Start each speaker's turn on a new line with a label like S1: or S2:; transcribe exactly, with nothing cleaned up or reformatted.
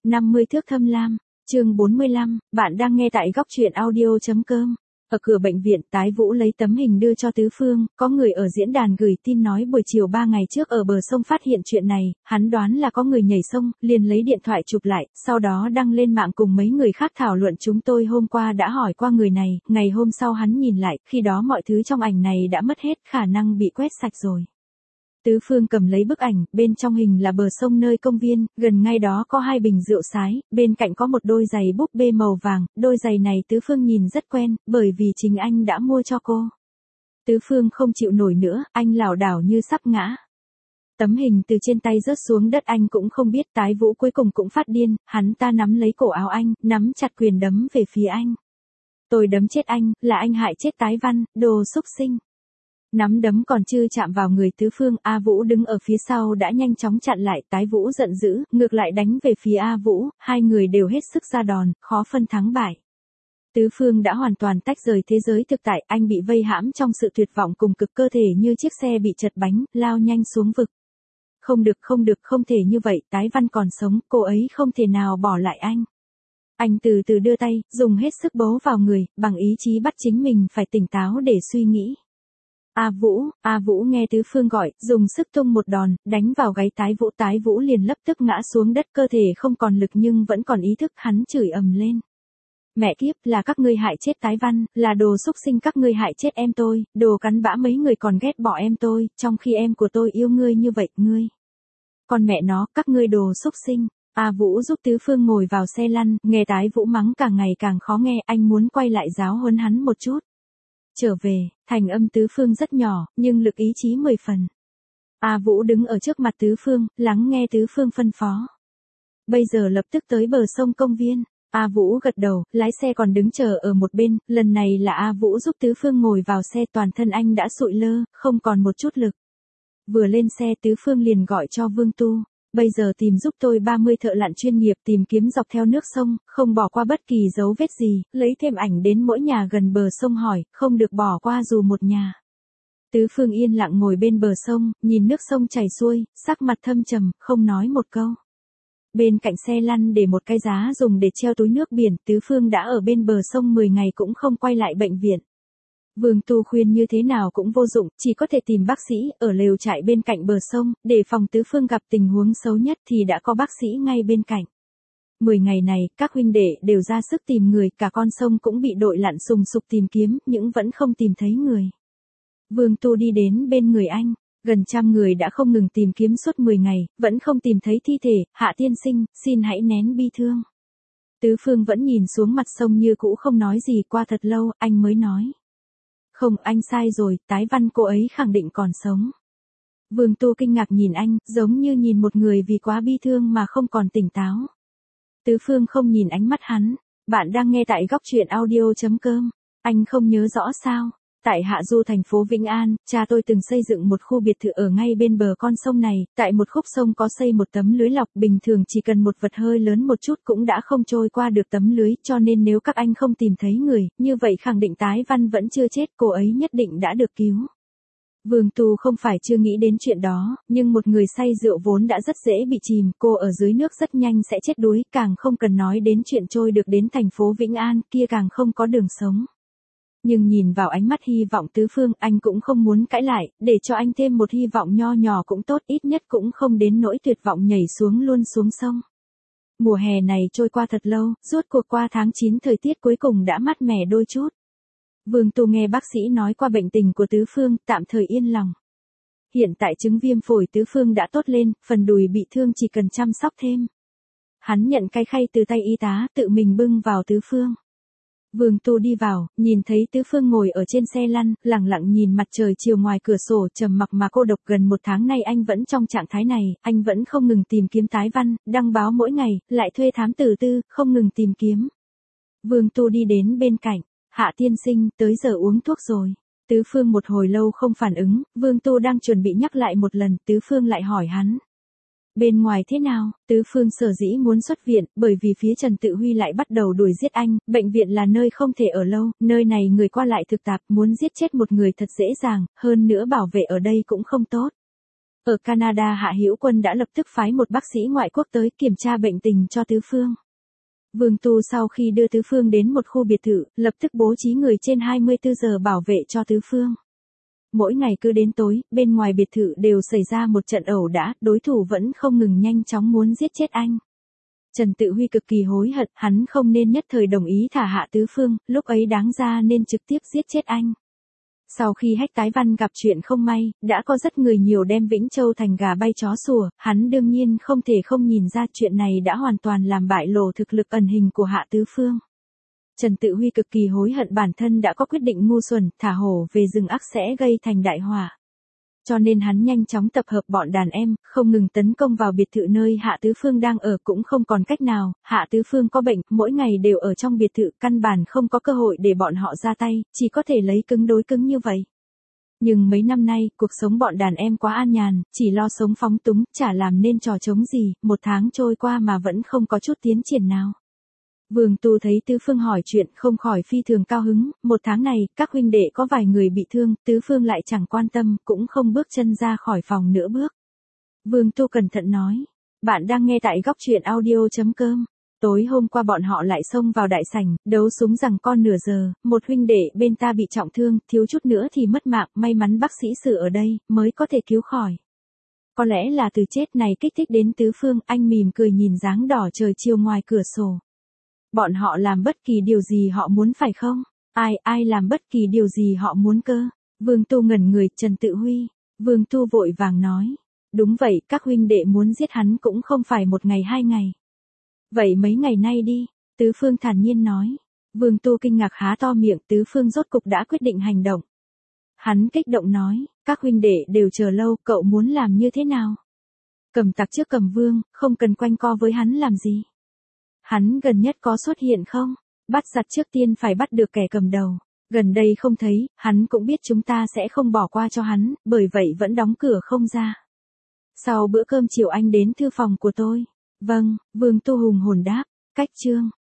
S1: năm mươi thước thâm lam, chương bốn mươi lăm, bạn đang nghe tại góc truyện audio.com. Ở cửa bệnh viện, Tái Vũ lấy tấm hình đưa cho Tứ Phương, có người ở diễn đàn gửi tin nói buổi chiều ba ngày trước ở bờ sông phát hiện chuyện này, hắn đoán là có người nhảy sông, liền lấy điện thoại chụp lại, sau đó đăng lên mạng cùng mấy người khác thảo luận. Chúng tôi hôm qua đã hỏi qua người này, ngày hôm sau hắn nhìn lại, khi đó mọi thứ trong ảnh này đã mất hết, khả năng bị quét sạch rồi. Tứ Phương cầm lấy bức ảnh, bên trong hình là bờ sông nơi công viên, gần ngay đó có hai bình rượu sái, bên cạnh có một đôi giày búp bê màu vàng, đôi giày này Tứ Phương nhìn rất quen, bởi vì chính anh đã mua cho cô. Tứ Phương không chịu nổi nữa, anh lảo đảo như sắp ngã. Tấm hình từ trên tay rớt xuống đất, anh cũng không biết. Tái Vũ cuối cùng cũng phát điên, hắn ta nắm lấy cổ áo anh, nắm chặt quyền đấm về phía anh. Tôi đấm chết anh, là anh hại chết Tái Văn, đồ xúc sinh. Nắm đấm còn chưa chạm vào người Tứ Phương, A Vũ đứng ở phía sau đã nhanh chóng chặn lại. Tái Vũ giận dữ, ngược lại đánh về phía A Vũ, hai người đều hết sức ra đòn, khó phân thắng bại. Tứ Phương đã hoàn toàn tách rời thế giới thực tại, anh bị vây hãm trong sự tuyệt vọng cùng cực, cơ thể như chiếc xe bị chật bánh, lao nhanh xuống vực. Không được, không được, không thể như vậy, Tái Văn còn sống, cô ấy không thể nào bỏ lại anh. Anh từ từ đưa tay, dùng hết sức bấu vào người, bằng ý chí bắt chính mình phải tỉnh táo để suy nghĩ. A Vũ, A Vũ nghe Tứ Phương gọi, dùng sức tung một đòn, đánh vào gáy Tái Vũ. Tái Vũ liền lập tức ngã xuống đất, cơ thể không còn lực nhưng vẫn còn ý thức, hắn chửi ầm lên. Mẹ kiếp, là các ngươi hại chết Tái Văn, là đồ xúc sinh, các ngươi hại chết em tôi, đồ cắn bã, mấy người còn ghét bỏ em tôi, trong khi em của tôi yêu ngươi như vậy, ngươi. Con mẹ nó, các ngươi đồ xúc sinh. A Vũ giúp Tứ Phương ngồi vào xe lăn, nghe Tái Vũ mắng càng ngày càng khó nghe, anh muốn quay lại giáo huấn hắn một chút. Trở về, thành âm Tứ Phương rất nhỏ, nhưng lực ý chí mười phần. A Vũ đứng ở trước mặt Tứ Phương, lắng nghe Tứ Phương phân phó. Bây giờ lập tức tới bờ sông công viên. A Vũ gật đầu, lái xe còn đứng chờ ở một bên, lần này là A Vũ giúp Tứ Phương ngồi vào xe, toàn thân anh đã sụi lơ, không còn một chút lực. Vừa lên xe Tứ Phương liền gọi cho Vương Tu. Bây giờ tìm giúp tôi ba mươi thợ lặn chuyên nghiệp tìm kiếm dọc theo nước sông, không bỏ qua bất kỳ dấu vết gì, lấy thêm ảnh đến mỗi nhà gần bờ sông hỏi, không được bỏ qua dù một nhà. Tứ Phương yên lặng ngồi bên bờ sông, nhìn nước sông chảy xuôi, sắc mặt thâm trầm, không nói một câu. Bên cạnh xe lăn để một cái giá dùng để treo túi nước biển, Tứ Phương đã ở bên bờ sông mười ngày cũng không quay lại bệnh viện. Vương Tu khuyên như thế nào cũng vô dụng, chỉ có thể tìm bác sĩ, ở lều trại bên cạnh bờ sông, để phòng Tứ Phương gặp tình huống xấu nhất thì đã có bác sĩ ngay bên cạnh. Mười ngày này, các huynh đệ đều ra sức tìm người, cả con sông cũng bị đội lặn sùng sục tìm kiếm, nhưng vẫn không tìm thấy người. Vương Tu đi đến bên người anh, gần trăm người đã không ngừng tìm kiếm suốt mười ngày, vẫn không tìm thấy thi thể, Hạ tiên sinh, xin hãy nén bi thương. Tứ Phương vẫn nhìn xuống mặt sông như cũ không nói gì, qua thật lâu, anh mới nói. Không, anh sai rồi, Tái Văn cô ấy khẳng định còn sống. Vương Tu kinh ngạc nhìn anh, giống như nhìn một người vì quá bi thương mà không còn tỉnh táo. Tứ Phương không nhìn ánh mắt hắn, bạn đang nghe tại góc truyện audio.com, anh không nhớ rõ sao. Tại Hạ Du thành phố Vĩnh An, cha tôi từng xây dựng một khu biệt thự ở ngay bên bờ con sông này, tại một khúc sông có xây một tấm lưới lọc, bình thường chỉ cần một vật hơi lớn một chút cũng đã không trôi qua được tấm lưới, cho nên nếu các anh không tìm thấy người, như vậy khẳng định Tái Văn vẫn chưa chết, cô ấy nhất định đã được cứu. Vương Tu không phải chưa nghĩ đến chuyện đó, nhưng một người say rượu vốn đã rất dễ bị chìm, cô ở dưới nước rất nhanh sẽ chết đuối, càng không cần nói đến chuyện trôi được đến thành phố Vĩnh An, kia càng không có đường sống. Nhưng nhìn vào ánh mắt hy vọng Tứ Phương, anh cũng không muốn cãi lại, để cho anh thêm một hy vọng nho nhỏ cũng tốt, ít nhất cũng không đến nỗi tuyệt vọng nhảy xuống luôn xuống sông. Mùa hè này trôi qua thật lâu, rốt cuộc qua tháng chín thời tiết cuối cùng đã mát mẻ đôi chút. Vương Tu nghe bác sĩ nói qua bệnh tình của Tứ Phương, tạm thời yên lòng. Hiện tại chứng viêm phổi Tứ Phương đã tốt lên, phần đùi bị thương chỉ cần chăm sóc thêm. Hắn nhận cái khay từ tay y tá, tự mình bưng vào Tứ Phương. Vương Tu đi vào, nhìn thấy Tứ Phương ngồi ở trên xe lăn, lặng lặng nhìn mặt trời chiều ngoài cửa sổ, trầm mặc mà cô độc. Gần một tháng nay anh vẫn trong trạng thái này, anh vẫn không ngừng tìm kiếm Tái Văn, đăng báo mỗi ngày, lại thuê thám tử tư, không ngừng tìm kiếm. Vương Tu đi đến bên cạnh, Hạ tiên sinh, tới giờ uống thuốc rồi. Tứ Phương một hồi lâu không phản ứng, Vương Tu đang chuẩn bị nhắc lại một lần, Tứ Phương lại hỏi hắn. Bên ngoài thế nào? Tứ Phương sở dĩ muốn xuất viện, bởi vì phía Trần Tự Huy lại bắt đầu đuổi giết anh, bệnh viện là nơi không thể ở lâu, nơi này người qua lại thực tạp, muốn giết chết một người thật dễ dàng, hơn nữa bảo vệ ở đây cũng không tốt. Ở Canada Hạ Hữu Quân đã lập tức phái một bác sĩ ngoại quốc tới kiểm tra bệnh tình cho Tứ Phương. Vương Tu sau khi đưa Tứ Phương đến một khu biệt thự, lập tức bố trí người trên hai mươi tư giờ bảo vệ cho Tứ Phương. Mỗi ngày cứ đến tối, bên ngoài biệt thự đều xảy ra một trận ẩu đả, đối thủ vẫn không ngừng nhanh chóng muốn giết chết anh. Trần Tự Huy cực kỳ hối hận, hắn không nên nhất thời đồng ý thả Hạ Tứ Phương, lúc ấy đáng ra nên trực tiếp giết chết anh. Sau khi Hách Tái Văn gặp chuyện không may, đã có rất người nhiều đem Vĩnh Châu thành gà bay chó sủa, hắn đương nhiên không thể không nhìn ra chuyện này đã hoàn toàn làm bại lộ thực lực ẩn hình của Hạ Tứ Phương. Trần Tự Huy cực kỳ hối hận bản thân đã có quyết định ngu xuẩn, thả hổ về rừng ác sẽ gây thành đại họa. Cho nên hắn nhanh chóng tập hợp bọn đàn em, không ngừng tấn công vào biệt thự nơi Hạ Tứ Phương đang ở cũng không còn cách nào, Hạ Tứ Phương có bệnh, mỗi ngày đều ở trong biệt thự, căn bản không có cơ hội để bọn họ ra tay, chỉ có thể lấy cứng đối cứng như vậy. Nhưng mấy năm nay, cuộc sống bọn đàn em quá an nhàn, chỉ lo sống phóng túng, chả làm nên trò trống gì, một tháng trôi qua mà vẫn không có chút tiến triển nào. Vương Tu thấy Tứ Phương hỏi chuyện không khỏi phi thường cao hứng, một tháng này, các huynh đệ có vài người bị thương, Tứ Phương lại chẳng quan tâm, cũng không bước chân ra khỏi phòng nữa bước. Vương Tu cẩn thận nói, bạn đang nghe tại góc truyện audio chấm com. Tối hôm qua bọn họ lại xông vào đại sảnh, đấu súng giằng co nửa giờ, một huynh đệ bên ta bị trọng thương, thiếu chút nữa thì mất mạng, may mắn bác sĩ Sử ở đây, mới có thể cứu khỏi. Có lẽ là từ chết này kích thích đến Tứ Phương, anh mỉm cười nhìn dáng đỏ trời chiều ngoài cửa sổ. Bọn họ làm bất kỳ điều gì họ muốn phải không? Ai, ai làm bất kỳ điều gì họ muốn cơ? Vương Tu ngẩn người, Trần Tự Huy. Vương Tu vội vàng nói. Đúng vậy, các huynh đệ muốn giết hắn cũng không phải một ngày hai ngày. Vậy mấy ngày nay đi, Tứ Phương thản nhiên nói. Vương Tu kinh ngạc há to miệng, Tứ Phương rốt cục đã quyết định hành động. Hắn kích động nói, các huynh đệ đều chờ lâu, cậu muốn làm như thế nào? Cầm tặc trước cầm vương, không cần quanh co với hắn làm gì. Hắn gần nhất có xuất hiện không? Bắt giặc trước tiên phải bắt được kẻ cầm đầu. Gần đây không thấy, hắn cũng biết chúng ta sẽ không bỏ qua cho hắn, bởi vậy vẫn đóng cửa không ra. Sau bữa cơm chiều anh đến thư phòng của tôi. Vâng, Vương Tu hùng hồn đáp. Cách chương.